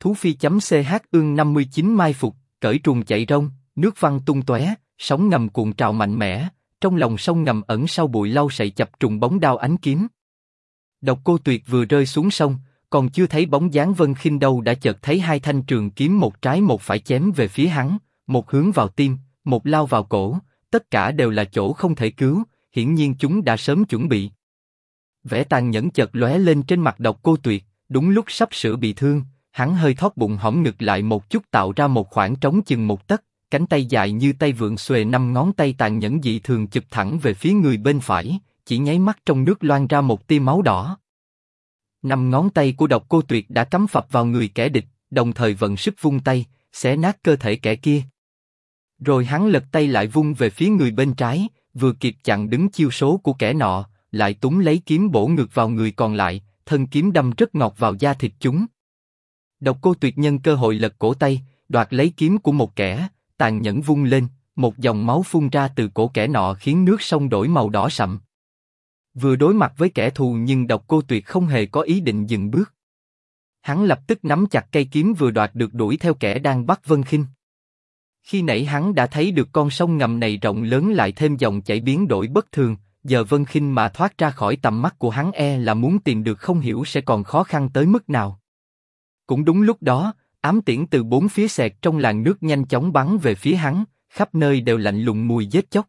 Thú phi.ch ương 59 mai phục, cởi truồng chạy rông, nước văng tung tóe, sóng ngầm cuộn trào mạnh mẽ, trong lòng sông ngầm ẩn sau bụi lau sậy chập trùng bóng đao ánh kiếm. Độc Cô Tuyệt vừa rơi xuống sông, còn chưa thấy bóng dáng Vân Khinh đâu đã chợt thấy hai thanh trường kiếm một trái một phải chém về phía hắn, một hướng vào tim, một lao vào cổ, tất cả đều là chỗ không thể cứu, hiển nhiên chúng đã sớm chuẩn bị. Vẻ tàn nhẫn chợt lóe lên trên mặt Độc Cô Tuyệt, đúng lúc sắp sửa bị thương, hắn hơi thót bụng hõm ngực lại một chút tạo ra một khoảng trống chừng một tấc, cánh tay dài như tay vượn xuề năm ngón tay tàn nhẫn dị thường chụp thẳng về phía người bên phải, chỉ nháy mắt trong nước loang ra một tia máu đỏ. Năm ngón tay của Độc Cô Tuyệt đã cắm phập vào người kẻ địch, đồng thời vận sức vung tay, xé nát cơ thể kẻ kia. Rồi hắn lật tay lại vung về phía người bên trái, vừa kịp chặn đứng chiêu số của kẻ nọ, lại túm lấy kiếm bổ ngược vào người còn lại, thân kiếm đâm rất ngọt vào da thịt chúng. Độc Cô Tuyệt nhân cơ hội lật cổ tay, đoạt lấy kiếm của một kẻ, tàn nhẫn vung lên, một dòng máu phun ra từ cổ kẻ nọ khiến nước sông đổi màu đỏ sậm. Vừa đối mặt với kẻ thù nhưng Độc Cô Tuyệt không hề có ý định dừng bước. Hắn lập tức nắm chặt cây kiếm vừa đoạt được đuổi theo kẻ đang bắt Vân Khinh. Khi nãy hắn đã thấy được con sông ngầm này rộng lớn lại thêm dòng chảy biến đổi bất thường, giờ Vân Khinh mà thoát ra khỏi tầm mắt của hắn là muốn tìm được không hiểu sẽ còn khó khăn tới mức nào. Cũng đúng lúc đó, ám tiễn từ bốn phía xẹt trong làn nước nhanh chóng bắn về phía hắn, khắp nơi đều lạnh lùng mùi giết chóc.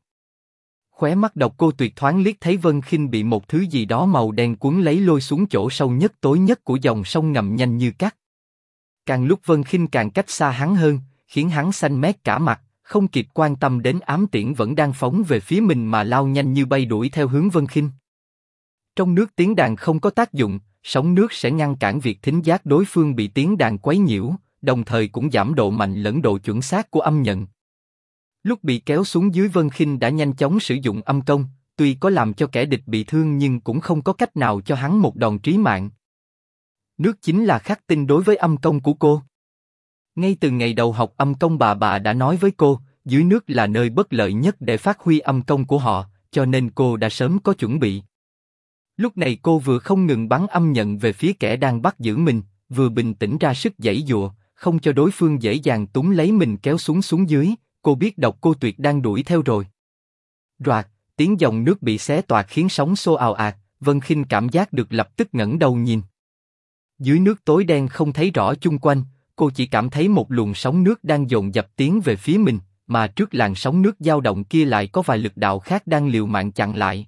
Khóe mắt Độc Cô Tuyệt thoáng liếc thấy Vân Khinh bị một thứ gì đó màu đen cuốn lấy lôi xuống chỗ sâu nhất tối nhất của dòng sông ngầm nhanh như cắt. Càng lúc Vân Khinh càng cách xa hắn hơn, khiến hắn xanh mét cả mặt, không kịp quan tâm đến ám tiễn vẫn đang phóng về phía mình mà lao nhanh như bay đuổi theo hướng Vân Khinh. Trong nước tiếng đàn không có tác dụng, sóng nước sẽ ngăn cản việc thính giác đối phương bị tiếng đàn quấy nhiễu, đồng thời cũng giảm độ mạnh lẫn độ chuẩn xác của âm nhận. Lúc bị kéo xuống dưới Vân Khinh đã nhanh chóng sử dụng âm công, tuy có làm cho kẻ địch bị thương nhưng cũng không có cách nào cho hắn một đòn trí mạng. Nước chính là khắc tinh đối với âm công của cô. Ngay từ ngày đầu học âm công bà đã nói với cô, dưới nước là nơi bất lợi nhất để phát huy âm công của họ, cho nên cô đã sớm có chuẩn bị. Lúc này cô vừa không ngừng bắn âm nhận về phía kẻ đang bắt giữ mình, vừa bình tĩnh ra sức giãy giụa, không cho đối phương dễ dàng túm lấy mình kéo xuống dưới. Cô biết Độc Cô Tuyệt đang đuổi theo rồi. Roạt, tiếng dòng nước bị xé toạc khiến sóng xô ào ạt, Vân Khinh cảm giác được lập tức ngẩng đầu nhìn. Dưới nước tối đen không thấy rõ chung quanh, cô chỉ cảm thấy một luồng sóng nước đang dồn dập tiến về phía mình, mà trước làn sóng nước dao động kia lại có vài lực đạo khác đang liều mạng chặn lại.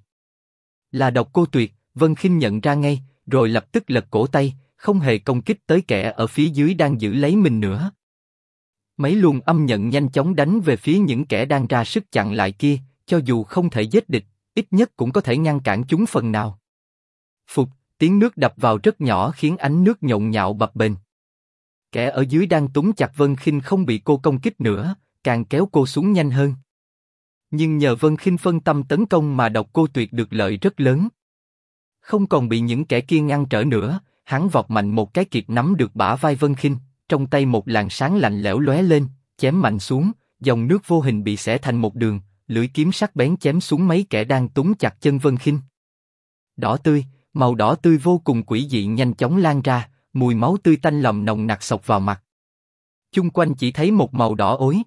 Là Độc Cô Tuyệt, Vân Khinh nhận ra ngay, rồi lập tức lật cổ tay, không hề công kích tới kẻ ở phía dưới đang giữ lấy mình nữa. Mấy luồng âm nhận nhanh chóng đánh về phía những kẻ đang ra sức chặn lại kia, cho dù không thể giết địch, ít nhất cũng có thể ngăn cản chúng phần nào. Phụt, tiếng nước đập vào rất nhỏ khiến ánh nước nhộn nhạo bập bềnh. Kẻ ở dưới đang túm chặt Vân Khinh không bị cô công kích nữa, càng kéo cô xuống nhanh hơn. Nhưng nhờ Vân Khinh phân tâm tấn công mà Độc Cô Tuyệt được lợi rất lớn. Không còn bị những kẻ kia ngăn trở nữa, hắn vọt mạnh một cái kịp nắm được bả vai Vân Khinh. Trong tay một làn sáng lạnh lẽo lóe lên, chém mạnh xuống, dòng nước vô hình bị xẻ thành một đường, lưỡi kiếm sắc bén chém xuống mấy kẻ đang túm chặt chân Vân Khinh. Đỏ tươi, màu đỏ tươi vô cùng quỷ dị nhanh chóng lan ra, mùi máu tươi tanh lòm nồng nặc xộc vào mặt. Chung quanh chỉ thấy một màu đỏ ối.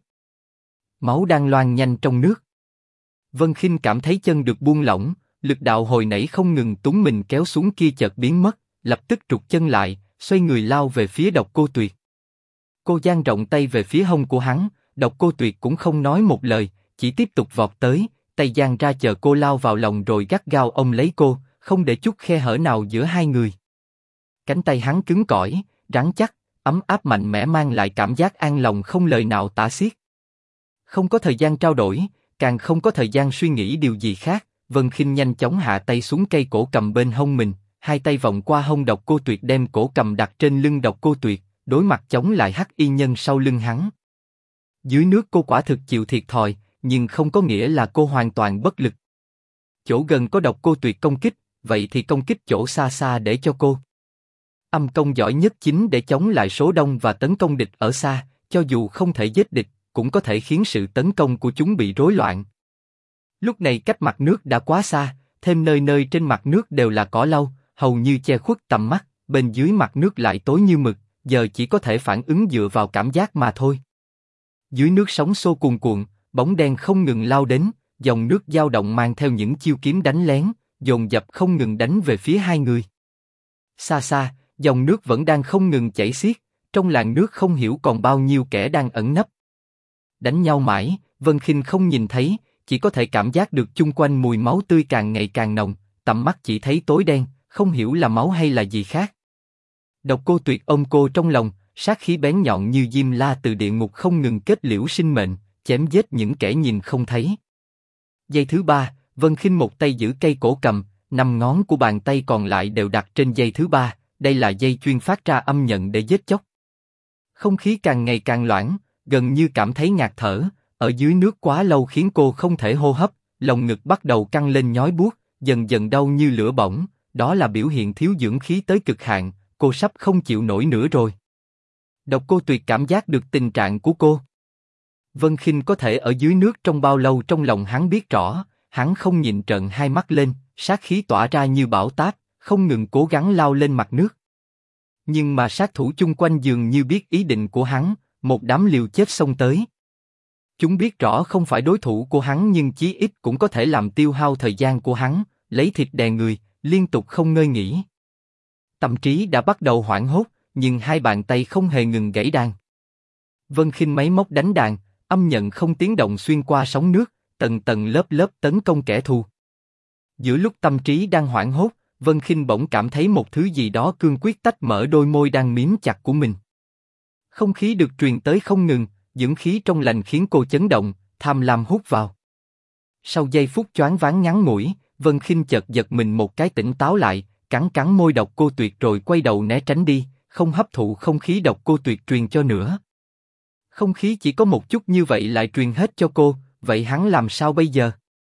Máu đang loang nhanh trong nước. Vân Khinh cảm thấy chân được buông lỏng, lực đạo hồi nãy không ngừng túm mình kéo xuống kia chợt biến mất, lập tức trục chân lại, xoay người lao về phía Độc Cô Tuyệt. Cô dang rộng tay về phía hông của hắn, Độc Cô Tuyệt cũng không nói một lời, chỉ tiếp tục vọt tới, tay dang ra chờ cô lao vào lòng rồi gắt gao ôm lấy cô, không để chút khe hở nào giữa hai người. Cánh tay hắn cứng cỏi, rắn chắc, ấm áp mạnh mẽ mang lại cảm giác an lòng không lời nào tả xiết. Không có thời gian trao đổi, càng không có thời gian suy nghĩ điều gì khác, Vân Khinh nhanh chóng hạ tay xuống cây cổ cầm bên hông mình, hai tay vòng qua hông Độc Cô Tuyệt đem cổ cầm đặt trên lưng Độc Cô Tuyệt, đối mặt chống lại Hắc Y Nhân sau lưng hắn. Dưới nước cô quả thực chịu thiệt thòi, nhưng không có nghĩa là cô hoàn toàn bất lực. Chỗ gần có Độc Cô Tuyệt công kích, vậy thì công kích chỗ xa xa để cho cô. Âm công giỏi nhất chính để chống lại số đông và tấn công địch ở xa, cho dù không thể giết địch, cũng có thể khiến sự tấn công của chúng bị rối loạn. Lúc này cách mặt nước đã quá xa, thêm nơi nơi trên mặt nước đều là cỏ lau, hầu như che khuất tầm mắt, bên dưới mặt nước lại tối như mực, giờ chỉ có thể phản ứng dựa vào cảm giác mà thôi. Dưới nước sóng xô cuồn cuộn, bóng đen không ngừng lao đến, dòng nước dao động mang theo những chiêu kiếm đánh lén, dồn dập không ngừng đánh về phía hai người. Xa xa, dòng nước vẫn đang không ngừng chảy xiết, trong làn nước không hiểu còn bao nhiêu kẻ đang ẩn nấp. Đánh nhau mãi, Vân Khinh không nhìn thấy, chỉ có thể cảm giác được chung quanh mùi máu tươi càng ngày càng nồng, tầm mắt chỉ thấy tối đen, không hiểu là máu hay là gì khác. Độc Cô Tuyệt ôm cô trong lòng, sát khí bén nhọn như diêm la từ địa ngục không ngừng kết liễu sinh mệnh, chém giết những kẻ nhìn không thấy. Giây thứ ba, Vân Khinh một tay giữ cây cổ cầm, 5 ngón của bàn tay còn lại đều đặt trên dây thứ ba, đây là dây chuyên phát ra âm nhận để giết chóc. Không khí càng ngày càng loãng, gần như cảm thấy ngạt thở, ở dưới nước quá lâu khiến cô không thể hô hấp, lồng ngực bắt đầu căng lên nhói buốt, dần dần đau như lửa bỏng, đó là biểu hiện thiếu dưỡng khí tới cực hạn, cô sắp không chịu nổi nữa rồi. Độc Cô Tuyệt cảm giác được tình trạng của cô. Vân Khinh có thể ở dưới nước trong bao lâu trong lòng hắn biết rõ, hắn không nhìn trợn hai mắt lên, sát khí tỏa ra như bão táp, không ngừng cố gắng lao lên mặt nước. Nhưng mà sát thủ chung quanh dường như biết ý định của hắn, một đám liều chết xông tới. Chúng biết rõ không phải đối thủ của hắn nhưng chí ít cũng có thể làm tiêu hao thời gian của hắn, lấy thịt đè người, liên tục không ngơi nghỉ. Tâm trí đã bắt đầu hoảng hốt, nhưng hai bàn tay không hề ngừng gãy đàn. Vân Khinh máy móc đánh đàn, âm nhận không tiếng động xuyên qua sóng nước, tầng tầng lớp lớp tấn công kẻ thù. Giữa lúc tâm trí đang hoảng hốt, Vân Khinh bỗng cảm thấy một thứ gì đó cương quyết tách mở đôi môi đang miếm chặt của mình. Không khí được truyền tới không ngừng, dưỡng khí trong lành khiến cô chấn động, tham lam hút vào. Sau giây phút choáng váng ngắn ngủi, Vân Khinh chợt giật mình một cái tỉnh táo lại, cắn cắn môi Độc Cô Tuyệt rồi quay đầu né tránh đi, không hấp thụ không khí Độc Cô Tuyệt truyền cho nữa. Không khí chỉ có một chút như vậy lại truyền hết cho cô, vậy hắn làm sao bây giờ?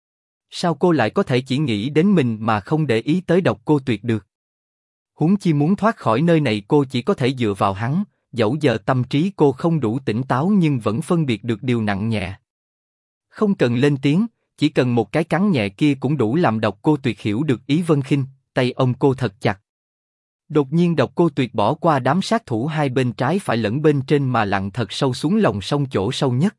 Sao cô lại có thể chỉ nghĩ đến mình mà không để ý tới Độc Cô Tuyệt được? Huống chi muốn thoát khỏi nơi này cô chỉ có thể dựa vào hắn, dẫu giờ tâm trí cô không đủ tỉnh táo nhưng vẫn phân biệt được điều nặng nhẹ. Không cần lên tiếng, chỉ cần một cái cắn nhẹ kia cũng đủ làm Độc Cô Tuyệt hiểu được ý Vân Khinh, tay ôm cô thật chặt. Đột nhiên Độc Cô Tuyệt bỏ qua đám sát thủ hai bên trái phải lẫn bên trên mà lặn thật sâu xuống lòng sông chỗ sâu nhất.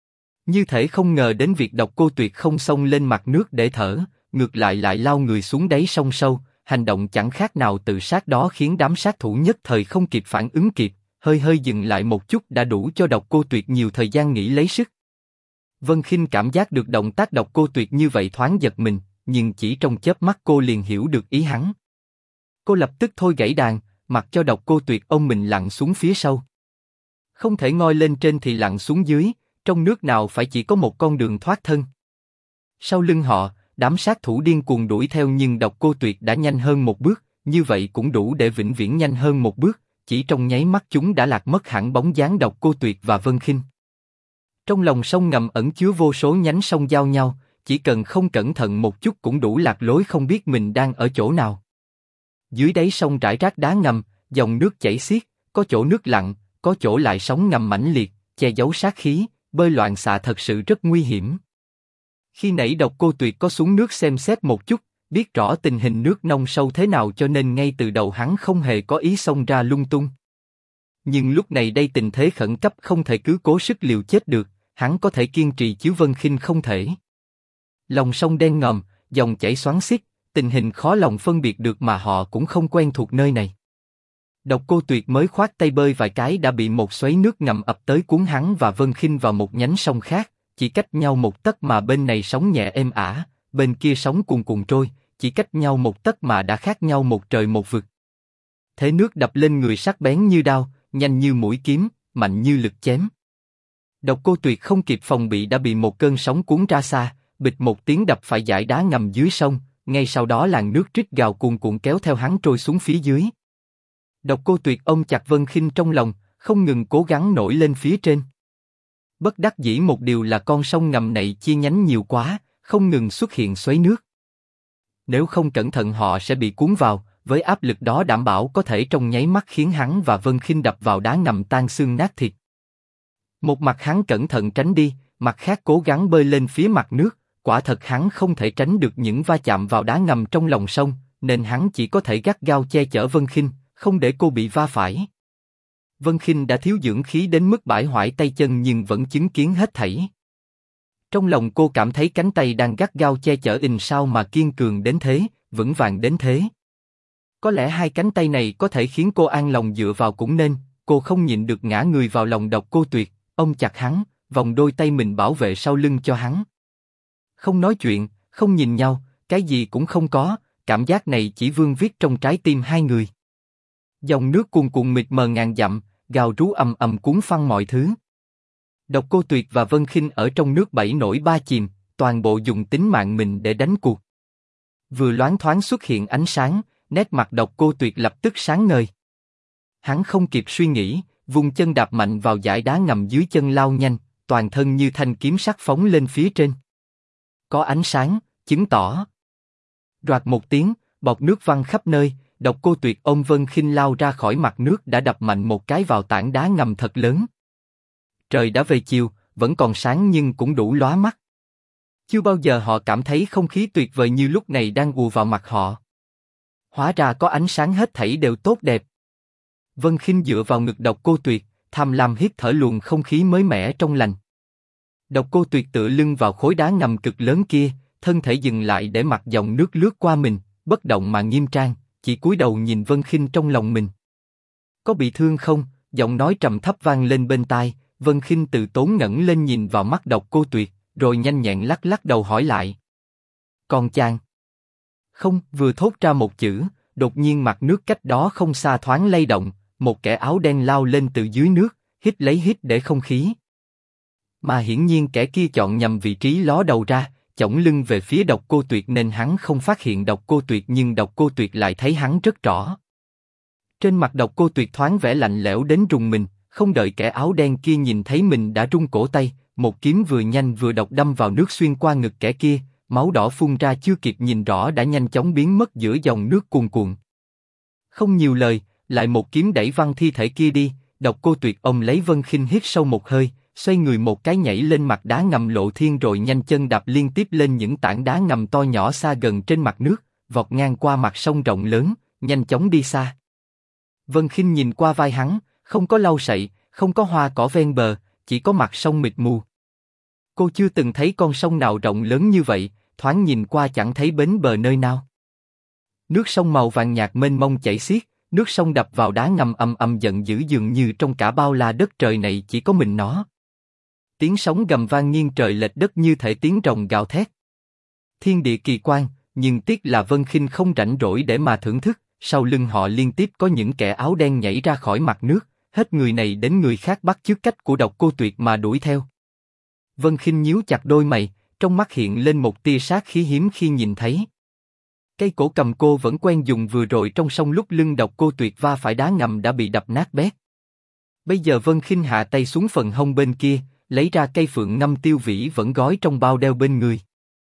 Như thể không ngờ đến việc Độc Cô Tuyệt không xông lên mặt nước để thở, ngược lại lại lao người xuống đáy sông sâu, hành động chẳng khác nào tự sát đó khiến đám sát thủ nhất thời không kịp phản ứng kịp, hơi hơi dừng lại một chút đã đủ cho Độc Cô Tuyệt nhiều thời gian nghỉ lấy sức. Vân Khinh cảm giác được động tác Độc Cô Tuyệt như vậy thoáng giật mình, nhưng chỉ trong chớp mắt cô liền hiểu được ý hắn. Cô lập tức thôi gãy đàn, mặc cho Độc Cô Tuyệt ôm mình lặn xuống phía sau. Không thể ngoi lên trên thì lặn xuống dưới, trong nước nào phải chỉ có một con đường thoát thân. Sau lưng họ, đám sát thủ điên cuồng đuổi theo nhưng Độc Cô Tuyệt đã nhanh hơn một bước, như vậy cũng đủ để vĩnh viễn nhanh hơn một bước, chỉ trong nháy mắt chúng đã lạc mất hẳn bóng dáng Độc Cô Tuyệt và Vân Khinh. Trong lòng sông ngầm ẩn chứa vô số nhánh sông giao nhau, chỉ cần không cẩn thận một chút cũng đủ lạc lối không biết mình đang ở chỗ nào. Dưới đáy sông rải rác đá ngầm, dòng nước chảy xiết, có chỗ nước lặng, có chỗ lại sóng ngầm mãnh liệt, che giấu sát khí, bơi loạn xạ thật sự rất nguy hiểm. Khi nãy Độc Cô Tuyệt có xuống nước xem xét một chút, biết rõ tình hình nước nông sâu thế nào cho nên ngay từ đầu hắn không hề có ý xông ra lung tung. Nhưng lúc này đây tình thế khẩn cấp không thể cứ cố sức liều chết được, hắn có thể kiên trì chứ Vân Khinh không thể. Lòng sông đen ngòm, dòng chảy xoắn xiết, tình hình khó lòng phân biệt được mà họ cũng không quen thuộc nơi này. Độc Cô Tuyệt mới khoát tay bơi vài cái đã bị một xoáy nước ngầm ập tới cuốn hắn và Vân Khinh vào một nhánh sông khác, chỉ cách nhau một tấc mà bên này sóng nhẹ êm ả, bên kia sóng cuồn cuộn trôi, chỉ cách nhau một tấc mà đã khác nhau một trời một vực. Thế nước đập lên người sắc bén như đao, nhanh như mũi kiếm, mạnh như lực chém. Độc Cô Tuyệt không kịp phòng bị đã bị một cơn sóng cuốn ra xa, bịch một tiếng đập phải dải đá ngầm dưới sông, ngay sau đó làn nước rít gào cuồn cuộn kéo theo hắn trôi xuống phía dưới. Độc Cô Tuyệt ôm chặt Vân Khinh trong lòng, không ngừng cố gắng nổi lên phía trên. Bất đắc dĩ một điều là con sông ngầm này chia nhánh nhiều quá, không ngừng xuất hiện xoáy nước. Nếu không cẩn thận họ sẽ bị cuốn vào, với áp lực đó đảm bảo có thể trong nháy mắt khiến hắn và Vân Khinh đập vào đá ngầm tan xương nát thịt. Một mặt hắn cẩn thận tránh đi, mặt khác cố gắng bơi lên phía mặt nước, quả thật hắn không thể tránh được những va chạm vào đá ngầm trong lòng sông, nên hắn chỉ có thể gắt gao che chở Vân Khinh, không để cô bị va phải. Vân Khinh đã thiếu dưỡng khí đến mức bãi hoại tay chân nhưng vẫn chứng kiến hết thảy. Trong lòng cô cảm thấy cánh tay đang gắt gao che chở sao mà kiên cường đến thế, vững vàng đến thế. Có lẽ hai cánh tay này có thể khiến cô an lòng dựa vào cũng nên, cô không nhịn được ngã người vào lòng Độc Cô Tuyệt, ôm chặt hắn, vòng đôi tay mình bảo vệ sau lưng cho hắn. Không nói chuyện, không nhìn nhau, cái gì cũng không có, cảm giác này chỉ vương viết trong trái tim hai người. Dòng nước cuồn cuộn mịt mờ ngàn dặm, gào rú ầm ầm cuốn phăng mọi thứ. Độc Cô Tuyệt và Vân Khinh ở trong nước bảy nổi ba chìm, toàn bộ dùng tính mạng mình để đánh cuộc. Vừa loáng thoáng xuất hiện ánh sáng, nét mặt Độc Cô Tuyệt lập tức sáng ngời. Hắn không kịp suy nghĩ, vùng chân đạp mạnh vào dải đá ngầm dưới chân lao nhanh, toàn thân như thanh kiếm sắc phóng lên phía trên. Có ánh sáng, chứng tỏ. Roạt một tiếng, bọt nước văng khắp nơi, Độc Cô Tuyệt ôm Vân Khinh lao ra khỏi mặt nước đã đập mạnh một cái vào tảng đá ngầm thật lớn. Trời đã về chiều, vẫn còn sáng nhưng cũng đủ lóa mắt. Chưa bao giờ họ cảm thấy không khí tuyệt vời như lúc này đang ùa vào mặt họ. Hóa ra có ánh sáng hết thảy đều tốt đẹp. Vân Khinh dựa vào ngực Độc Cô Tuyệt, tham lam hít thở luồng không khí mới mẻ trong lành. Độc Cô Tuyệt tựa lưng vào khối đá ngầm cực lớn kia, thân thể dừng lại để mặc dòng nước lướt qua mình, bất động mà nghiêm trang, chỉ cúi đầu nhìn Vân Khinh trong lòng mình. Có bị thương không? Giọng nói trầm thấp vang lên bên tai. Vân Khinh từ tốn ngẩng lên nhìn vào mắt Độc Cô Tuyệt, rồi nhanh nhẹn lắc lắc đầu hỏi lại. Còn chàng? Không, vừa thốt ra một chữ, đột nhiên mặt nước cách đó không xa thoáng lay động, một kẻ áo đen lao lên từ dưới nước, hít để không khí. Mà hiển nhiên kẻ kia chọn nhầm vị trí ló đầu ra, chổng lưng về phía Độc Cô Tuyệt nên hắn không phát hiện Độc Cô Tuyệt nhưng Độc Cô Tuyệt lại thấy hắn rất rõ. Trên mặt Độc Cô Tuyệt thoáng vẻ lạnh lẽo đến rùng mình, không đợi kẻ áo đen kia nhìn thấy mình đã rung cổ tay, một kiếm vừa nhanh vừa độc đâm vào nước xuyên qua ngực kẻ kia, máu đỏ phun ra chưa kịp nhìn rõ đã nhanh chóng biến mất giữa dòng nước cuồn cuộn. Không nhiều lời, lại một kiếm đẩy văng thi thể kia đi. Độc Cô Tuyệt ôm lấy Vân Khinh hít sâu một hơi, xoay người một cái nhảy lên mặt đá ngầm lộ thiên rồi nhanh chân đạp liên tiếp lên những tảng đá ngầm to nhỏ xa gần trên mặt nước, vọt ngang qua mặt sông rộng lớn, nhanh chóng đi xa. Vân Khinh nhìn qua vai hắn, không có lau sậy, không có hoa cỏ ven bờ, chỉ có mặt sông mịt mù. Cô chưa từng thấy con sông nào rộng lớn như vậy, thoáng nhìn qua chẳng thấy bến bờ nơi nào. Nước sông màu vàng nhạt mênh mông chảy xiết, nước sông đập vào đá ngầm ầm ầm giận dữ dường như trong cả bao la đất trời này chỉ có mình nó. Tiếng sóng gầm vang nghiêng trời lệch đất như thể tiếng rồng gào thét. Thiên địa kỳ quan, nhưng tiếc là Vân Khinh không rảnh rỗi để mà thưởng thức. Sau lưng họ liên tiếp có những kẻ áo đen nhảy ra khỏi mặt nước, hết người này đến người khác bắt chước cách của Độc Cô Tuyệt mà đuổi theo. Vân Khinh nhíu chặt đôi mày, trong mắt hiện lên một tia sát khí hiếm khi nhìn thấy. Cây cổ cầm cô vẫn quen dùng vừa rồi trong sông lúc lưng Độc Cô Tuyệt va phải đá ngầm đã bị đập nát bét. Bây giờ Vân Khinh hạ tay xuống phần hông bên kia, lấy ra cây phượng ngâm tiêu vĩ vẫn gói trong bao đeo bên người.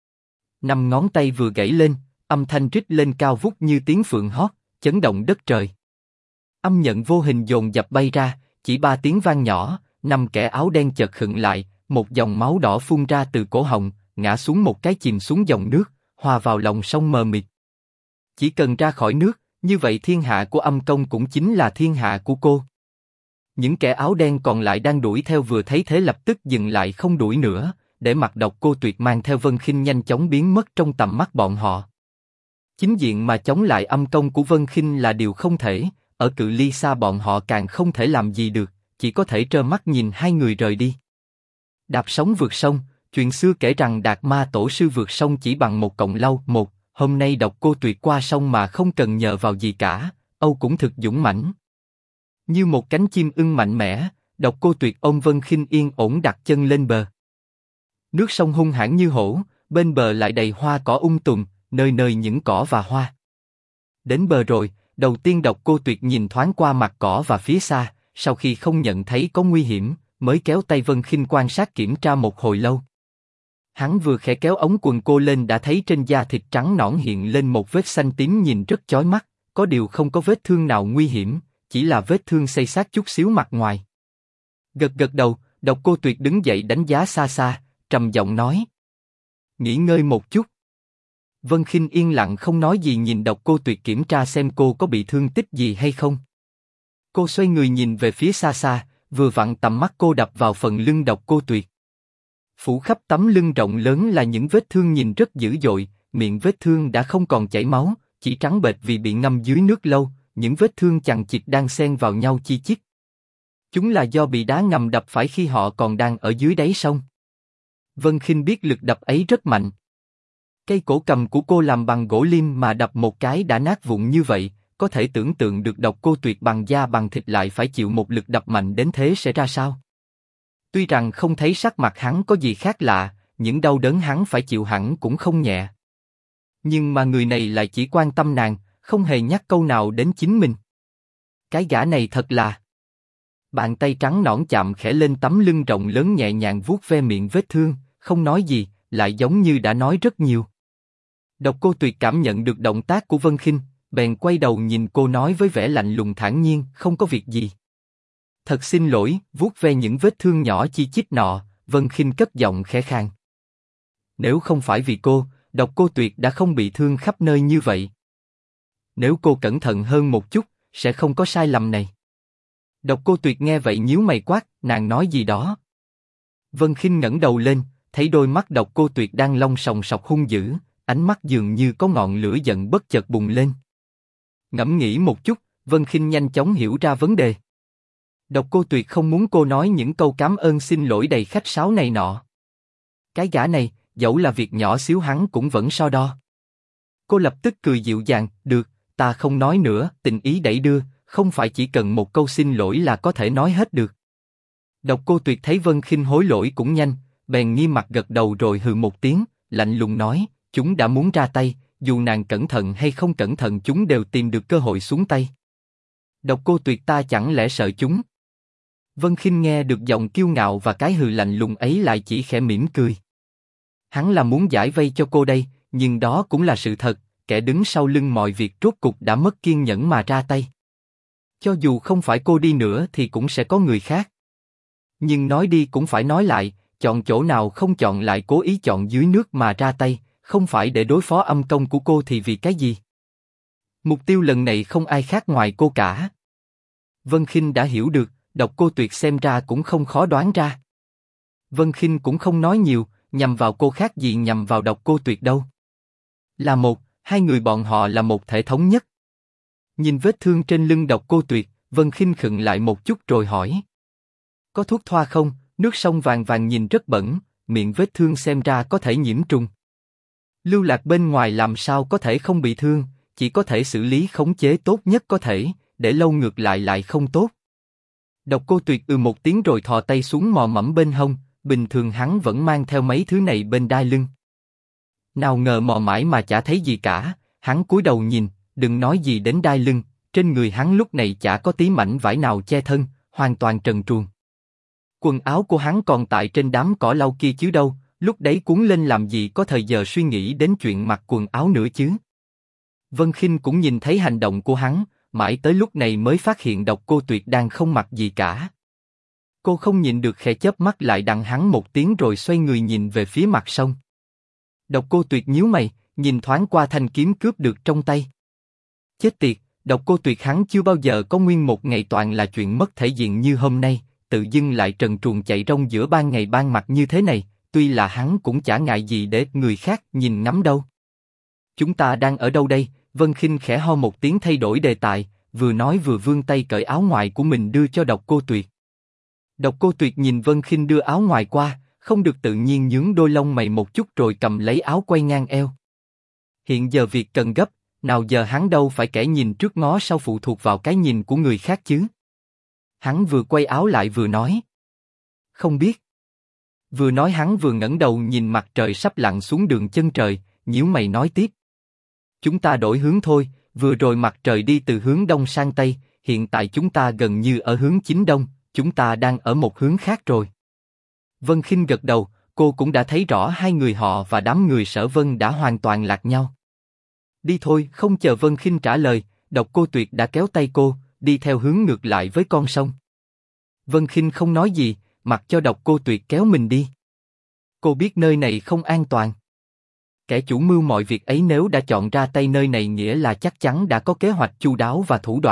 5 ngón tay vừa gảy lên, âm thanh rít lên cao vút như tiếng phượng hót, chấn động đất trời. Âm nhận vô hình dồn dập bay ra, chỉ 3 tiếng vang nhỏ, 5 kẻ áo đen chợt khựng lại, một dòng máu đỏ phun ra từ cổ họng, ngã xuống một cái chìm xuống dòng nước, hòa vào lòng sông mờ mịt. Chỉ cần ra khỏi nước, như vậy thiên hạ của âm công cũng chính là thiên hạ của cô. Những kẻ áo đen còn lại đang đuổi theo vừa thấy thế lập tức dừng lại không đuổi nữa, để mặc Độc Cô Tuyệt mang theo Vân Khinh nhanh chóng biến mất trong tầm mắt bọn họ. Chính diện mà chống lại âm công của Vân Khinh là điều không thể, ở cự ly xa bọn họ càng không thể làm gì được, chỉ có thể trơ mắt nhìn hai người rời đi. Đạp sóng vượt sông, chuyện xưa kể rằng Đạt Ma Tổ sư vượt sông chỉ bằng một cọng lau một, hôm nay Độc Cô Tuyệt qua sông mà không cần nhờ vào gì cả, Âu cũng thực dũng mãnh. Như một cánh chim ưng mạnh mẽ, Độc Cô Tuyệt ôm Vân Khinh yên ổn đặt chân lên bờ. Nước sông hung hãn như hổ, bên bờ lại đầy hoa cỏ tùm, nơi nơi những cỏ và hoa. Đến bờ rồi, đầu tiên Độc Cô Tuyệt nhìn thoáng qua mặt cỏ và phía xa, sau khi không nhận thấy có nguy hiểm, mới kéo tay Vân Khinh quan sát kiểm tra một hồi lâu. Hắn vừa khẽ kéo ống quần cô lên đã thấy trên da thịt trắng nõn hiện lên một vết xanh tím nhìn rất chói mắt, có điều không có vết thương nào nguy hiểm, chỉ là vết thương xây xát chút xíu mặt ngoài. Gật gật đầu, Độc Cô Tuyệt đứng dậy đánh giá xa xa, trầm giọng nói: nghỉ ngơi một chút. Vân Khinh yên lặng không nói gì nhìn Độc Cô Tuyệt kiểm tra xem cô có bị thương tích gì hay không. Cô xoay người nhìn về phía xa xa, vừa vặn tầm mắt cô đập vào phần lưng Độc Cô Tuyệt. Phủ khắp tấm lưng rộng lớn là những vết thương nhìn rất dữ dội, miệng vết thương đã không còn chảy máu, chỉ trắng bệch vì bị ngâm dưới nước lâu, những vết thương chằng chịt đang xen vào nhau chi chít. Chúng là do bị đá ngầm đập phải khi họ còn đang ở dưới đáy sông. Vân Khinh biết lực đập ấy rất mạnh. Cây cổ cầm của cô làm bằng gỗ lim mà đập một cái đã nát vụn như vậy, có thể tưởng tượng được Độc Cô Tuyệt bằng da bằng thịt lại phải chịu một lực đập mạnh đến thế sẽ ra sao. Tuy rằng không thấy sắc mặt hắn có gì khác lạ, những đau đớn hắn phải chịu hẳn cũng không nhẹ. Nhưng mà người này lại chỉ quan tâm nàng, không hề nhắc câu nào đến chính mình. Cái gã này thật là... Bàn tay trắng nõn chạm khẽ lên tấm lưng rộng lớn nhẹ nhàng vuốt ve miệng vết thương, không nói gì, lại giống như đã nói rất nhiều. Độc Cô Tuyệt cảm nhận được động tác của Vân Khinh, bèn quay đầu nhìn cô nói với vẻ lạnh lùng thản nhiên, không có việc gì. Thật xin lỗi, vuốt ve những vết thương nhỏ chi chít nọ, Vân Khinh cất giọng khẽ khàng. Nếu không phải vì cô, Độc Cô Tuyệt đã không bị thương khắp nơi như vậy. Nếu cô cẩn thận hơn một chút, sẽ không có sai lầm này. Độc Cô Tuyệt nghe vậy nhíu mày quát, nàng nói gì đó. Vân Khinh ngẩng đầu lên, thấy đôi mắt Độc Cô Tuyệt đang long sòng sọc hung dữ, ánh mắt dường như có ngọn lửa giận bất chợt bùng lên. Ngẫm nghĩ một chút, Vân Khinh nhanh chóng hiểu ra vấn đề. Độc Cô Tuyệt không muốn cô nói những câu cảm ơn xin lỗi đầy khách sáo này nọ. Cái gã này, dẫu là việc nhỏ xíu hắn cũng vẫn so đo. Cô lập tức cười dịu dàng, được, ta không nói nữa, tình ý đẩy đưa, không phải chỉ cần một câu xin lỗi là có thể nói hết được. Độc Cô Tuyệt thấy Vân Khinh hối lỗi cũng nhanh, bèn nghiêm mặt gật đầu rồi hừ một tiếng, lạnh lùng nói, chúng đã muốn ra tay, dù nàng cẩn thận hay không cẩn thận chúng đều tìm được cơ hội xuống tay. Độc Cô Tuyệt ta chẳng lẽ sợ chúng? Vân Khinh nghe được giọng kiêu ngạo và cái hừ lạnh lùng ấy lại chỉ khẽ mỉm cười. Hắn là muốn giải vây cho cô đây, nhưng đó cũng là sự thật, kẻ đứng sau lưng mọi việc rốt cục đã mất kiên nhẫn mà ra tay. Cho dù không phải cô đi nữa thì cũng sẽ có người khác. Nhưng nói đi cũng phải nói lại, chọn chỗ nào không chọn lại cố ý chọn dưới nước mà ra tay, không phải để đối phó âm công của cô thì vì cái gì? Mục tiêu lần này không ai khác ngoài cô cả. Vân Khinh đã hiểu được, Độc Cô Tuyệt xem ra cũng không khó đoán ra. Vân Khinh cũng không nói nhiều, nhằm vào cô khác gì nhằm vào Độc Cô Tuyệt đâu. Là một, hai người bọn họ là một thể thống nhất. Nhìn vết thương trên lưng Độc Cô Tuyệt, Vân Khinh khựng lại một chút rồi hỏi. Có thuốc thoa không? Nước sông vàng vàng nhìn rất bẩn, miệng vết thương xem ra có thể nhiễm trùng. Lưu Lạc bên ngoài làm sao có thể không bị thương, chỉ có thể xử lý khống chế tốt nhất có thể, để lâu ngược lại không tốt. Độc Cô Tuyệt một tiếng rồi thò tay xuống mò mẫm bên hông, bình thường hắn vẫn mang theo mấy thứ này bên đai lưng. Nào ngờ mò mãi mà chả thấy gì cả, hắn cúi đầu nhìn, đừng nói gì đến đai lưng, trên người hắn lúc này chả có tí mảnh vải nào che thân, hoàn toàn trần truồng. Quần áo của hắn còn tại trên đám cỏ lau kia chứ đâu, lúc đấy cuốn lên làm gì có thời giờ suy nghĩ đến chuyện mặc quần áo nữa chứ. Vân Khinh cũng nhìn thấy hành động của hắn, mãi tới lúc này mới phát hiện Độc Cô Tuyệt đang không mặc gì cả. Cô không nhịn được khẽ chớp mắt lại đằng hắn một tiếng rồi xoay người nhìn về phía mặt sông. Độc Cô Tuyệt nhíu mày, nhìn thoáng qua thanh kiếm cướp được trong tay. Chết tiệt, Độc Cô Tuyệt hắn chưa bao giờ có nguyên một ngày toàn là chuyện mất thể diện như hôm nay, tự dưng lại trần truồng chạy rong giữa ban ngày ban mặt như thế này, tuy là hắn cũng chả ngại gì để người khác nhìn ngắm đâu. Chúng ta đang ở đâu đây? Vân Khinh khẽ ho một tiếng thay đổi đề tài, vừa nói vừa vươn tay cởi áo ngoài của mình đưa cho Độc Cô Tuyệt. Độc Cô Tuyệt nhìn Vân Khinh đưa áo ngoài qua, không được tự nhiên nhướng đôi lông mày một chút rồi cầm lấy áo quay ngang eo. Hiện giờ việc cần gấp, nào giờ hắn đâu phải kẻ nhìn trước ngó sau phụ thuộc vào cái nhìn của người khác chứ. Hắn vừa quay áo lại vừa nói. Không biết. Vừa nói hắn vừa ngẩng đầu nhìn mặt trời sắp lặn xuống đường chân trời, nhíu mày nói tiếp. Chúng ta đổi hướng thôi, vừa rồi mặt trời đi từ hướng đông sang tây, hiện tại chúng ta gần như ở hướng chính đông, chúng ta đang ở một hướng khác rồi. Vân Khinh gật đầu, cô cũng đã thấy rõ hai người họ và đám người Sở Vân đã hoàn toàn lạc nhau. Đi thôi, không chờ Vân Khinh trả lời, Độc Cô Tuyệt đã kéo tay cô, đi theo hướng ngược lại với con sông. Vân Khinh không nói gì, mặc cho Độc Cô Tuyệt kéo mình đi. Cô biết nơi này không an toàn. Kẻ chủ mưu mọi việc ấy nếu đã chọn ra tay nơi này nghĩa là chắc chắn đã có kế hoạch chu đáo và thủ đoạn,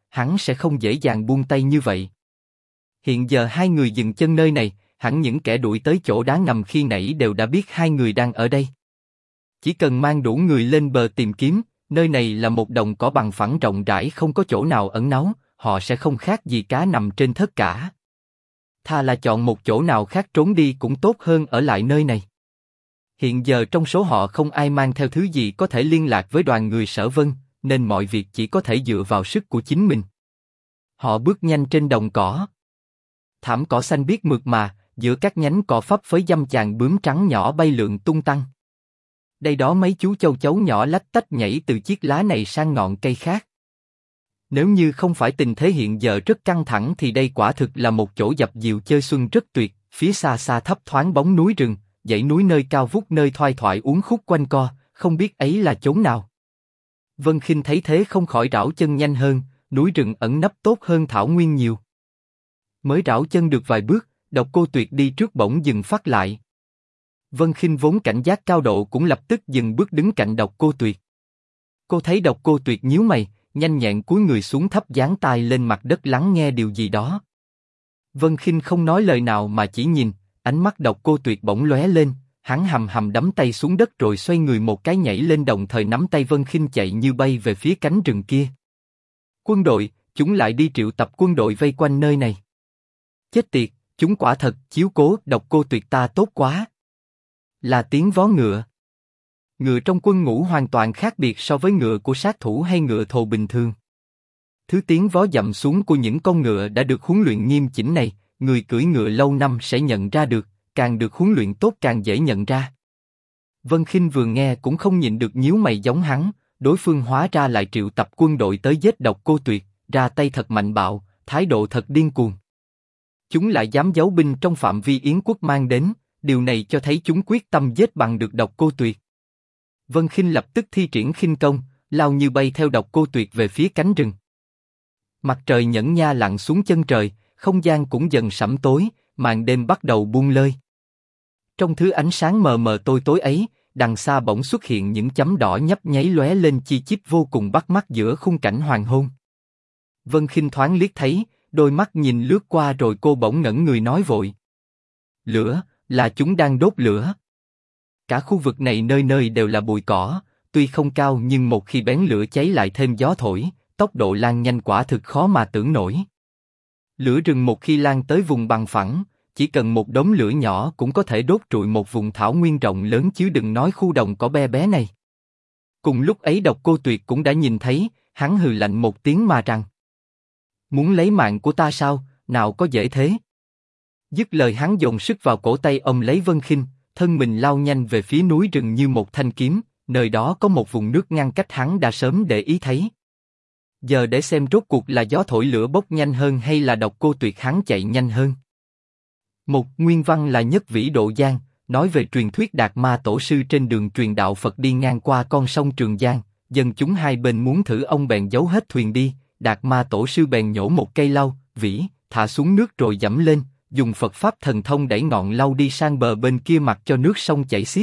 hắn sẽ không dễ dàng buông tay như vậy. Hiện giờ hai người dừng chân nơi này, hẳn những kẻ đuổi tới chỗ đá ngầm khi nãy đều đã biết hai người đang ở đây. Chỉ cần mang đủ người lên bờ tìm kiếm, nơi này là một đồng cỏ bằng phẳng rộng rãi không có chỗ nào ẩn náu, họ sẽ không khác gì cá nằm trên thớt cả. Thà là chọn một chỗ nào khác trốn đi cũng tốt hơn ở lại nơi này. Hiện giờ trong số họ không ai mang theo thứ gì có thể liên lạc với đoàn người Sở Vân, nên mọi việc chỉ có thể dựa vào sức của chính mình. Họ bước nhanh trên đồng cỏ. Thảm cỏ xanh biếc mượt mà, giữa các nhánh cỏ phấp phới dăm chàng bướm trắng nhỏ bay lượn tung tăng. Đây đó mấy chú châu chấu nhỏ lách tách nhảy từ chiếc lá này sang ngọn cây khác. Nếu như không phải tình thế hiện giờ rất căng thẳng thì đây quả thực là một chỗ dập dìu chơi xuân rất tuyệt. Phía xa xa thấp thoáng bóng núi rừng, dãy núi nơi cao vút nơi thoai thoải uốn khúc quanh co, không biết ấy là chốn nào. Vân Khinh thấy thế không khỏi rảo chân nhanh hơn, núi rừng ẩn nấp tốt hơn thảo nguyên nhiều. Mới rảo chân được vài bước, Độc Cô Tuyệt đi trước bỗng dừng phát lại. Vân Khinh vốn cảnh giác cao độ cũng lập tức dừng bước đứng cạnh Độc Cô Tuyệt. Cô thấy Độc Cô Tuyệt nhíu mày, nhanh nhẹn cúi người xuống thấp dán tai lên mặt đất lắng nghe điều gì đó. Vân Khinh không nói lời nào mà chỉ nhìn, ánh mắt Độc Cô Tuyệt bỗng lóe lên, hắn hầm hầm đấm tay xuống đất rồi xoay người một cái nhảy lên đồng thời nắm tay Vân Khinh chạy như bay về phía cánh rừng kia. Quân đội, chúng lại đi triệu tập quân đội vây quanh nơi này. Chết tiệt, chúng quả thật chiếu cố Độc Cô Tuyệt ta tốt quá. Là tiếng vó ngựa. Ngựa trong quân ngũ hoàn toàn khác biệt so với ngựa của sát thủ hay ngựa thồ bình thường. Thứ tiếng vó dậm xuống của những con ngựa đã được huấn luyện nghiêm chỉnh này, người cưỡi ngựa lâu năm sẽ nhận ra được, càng được huấn luyện tốt càng dễ nhận ra. Vân Khinh vừa nghe cũng không nhịn được nhíu mày giống hắn, đối phương hóa ra lại triệu tập quân đội tới giết Độc Cô Tuyệt, ra tay thật mạnh bạo, thái độ thật điên cuồng. Chúng lại dám giấu binh trong phạm vi Yến quốc mang đến, điều này cho thấy chúng quyết tâm giết bằng được Độc Cô Tuyệt. Vân Khinh lập tức thi triển khinh công, lao như bay theo Độc Cô Tuyệt về phía cánh rừng. Mặt trời nhẫn nha lặn xuống chân trời, không gian cũng dần sẫm tối, màn đêm bắt đầu buông lơi. Trong thứ ánh sáng mờ mờ tối tối ấy, đằng xa bỗng xuất hiện những chấm đỏ nhấp nháy lóe lên chi chít vô cùng bắt mắt giữa khung cảnh hoàng hôn. Vân Khinh thoáng liếc thấy, đôi mắt nhìn lướt qua rồi cô bỗng ngẩn người nói vội: lửa, là chúng đang đốt lửa. Cả khu vực này nơi nơi đều là bụi cỏ, tuy không cao nhưng một khi bén lửa cháy lại thêm gió thổi, tốc độ lan nhanh quả thực khó mà tưởng nổi. Lửa rừng một khi lan tới vùng bằng phẳng, chỉ cần một đống lửa nhỏ cũng có thể đốt trụi một vùng thảo nguyên rộng lớn chứ đừng nói khu đồng cỏ bé bé này. Cùng lúc ấy Độc Cô Tuyệt cũng đã nhìn thấy, hắn hừ lạnh một tiếng mà rằng: muốn lấy mạng của ta sao, nào có dễ thế. Dứt lời hắn dồn sức vào cổ tay ôm lấy Vân Khinh, thân mình lao nhanh về phía núi rừng như một thanh kiếm, nơi đó có một vùng nước ngăn cách hắn đã sớm để ý thấy. Giờ để xem rốt cuộc là gió thổi lửa bốc nhanh hơn hay là Độc Cô Tuyệt hắn chạy nhanh hơn. Một nguyên văn là Nhất Vĩ Độ Giang, nói về truyền thuyết Đạt Ma Tổ sư trên đường truyền đạo Phật đi ngang qua con sông Trường Giang, dân chúng hai bên muốn thử ông bèn giấu hết thuyền đi, Đạt Ma Tổ sư bèn nhổ một cây lau, vĩ, thả xuống nước rồi dẫm lên, dùng Phật pháp thần thông đẩy ngọn lau đi sang bờ bên kia mặc cho nước sông chảy xiết.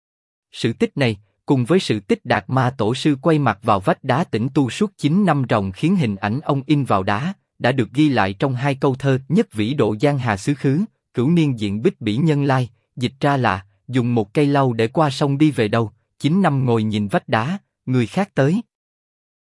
Sự tích này, cùng với sự tích Đạt Ma Tổ sư quay mặt vào vách đá tĩnh tu suốt 9 năm ròng khiến hình ảnh ông in vào đá, đã được ghi lại trong hai câu thơ Nhất Vĩ Độ Giang Hà Xứ Khứ, Cửu Niên Diện Bích Bỉ Nhân Lai, dịch ra là dùng một cây lau để qua sông đi về đâu, 9 năm ngồi nhìn vách đá, người khác tới.